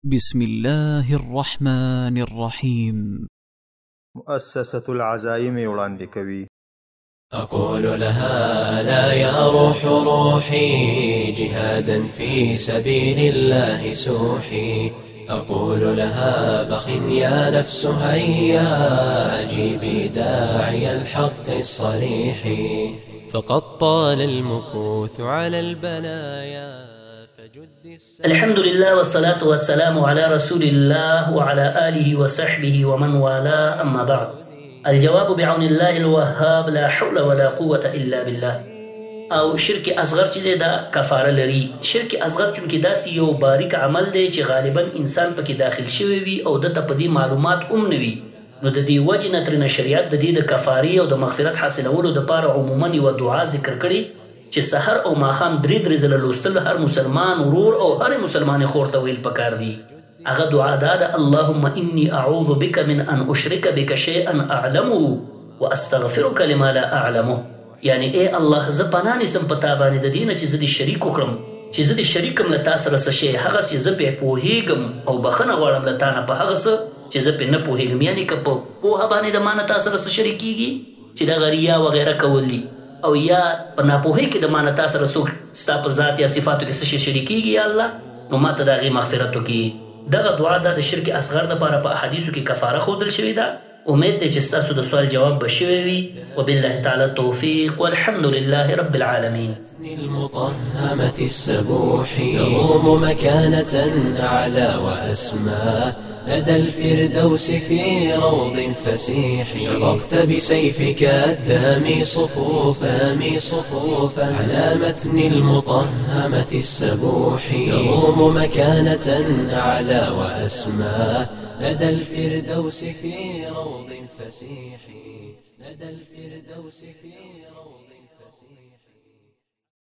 بسم الله الرحمن الرحيم. مؤسسة العزائم وړاندې کوي. أقول لها لا يا روح روحي جهادا في سبيل الله سوحي. أقول لها بخ يا نفس هيا أجيبي داعي الحق الصريح. فقد طال المكوث على البلايا. الحمد لله والصلاة والسلام على رسول الله وعلى آله وصحبه ومن والاه، أما بعد. الجواب بعون الله الوهاب، لا حول ولا قوة إلا بالله. او شرک اصغر چې دا کفاره لري. شرک اصغر چونکه داسې یو باریک عمل دی چې غالبا انسان پکې داخل شوی وي او د په دې معلومات هم نه وي، نو د دې وجې نه ترنه شریعت د دې د کفارې او د مغفرت حاصلولو دپاره عموما یوه دعا ذکر کړي چې سحر او ماښام درې ځله لوستل هر مسلمان ورور او هر مسلمان خور ته ویل پکار دي. هغه دعا دا ده: اللهم اني اعوذ بك من ان اشرك بك شيئا اعلمه واستغفرك لما لا اعلمه. یعنی ای الله، زه پناه نیسم په تا باندې د دې نه چې زه دې شریک وکړم، چې زه دې شریکم له تا سره څه شی هغسې زه پرې پوهېږم او بخښنه غواړم له تا نه په هغه څه چې زه پرې نه پوهېږم. یعنی که په پوهه باندې د ما نه تا سره څه شریکېږي چې دغه ریا وغیره کول دي، او یا په ناپوهۍ کې د ما نه تا سره څوک ستا په ذات یا صفاتو کې څه شی شریکېږي یا الله، نو ما ته د هغې مغفرت وکړي. دغه دعا دا د شرک اصغر دپاره په احادیثو کې کفاره ښودل شوې ده. امید دی چې ستاسو د سوال جواب به شوی وي. وبالله تعالی التوفیق والحمد لله رب العالمين. المطهمة السبوح تروم مكانة أعلى وأسمى لدى الفردوس في روض فسيح. شققت بسيفك الدامي صفوفا على متن المطهمة السبوح تروم مكانة أعلى وأسمى لدى الفردوس في روض فسيح. لدى الفردوس في روض فسيح.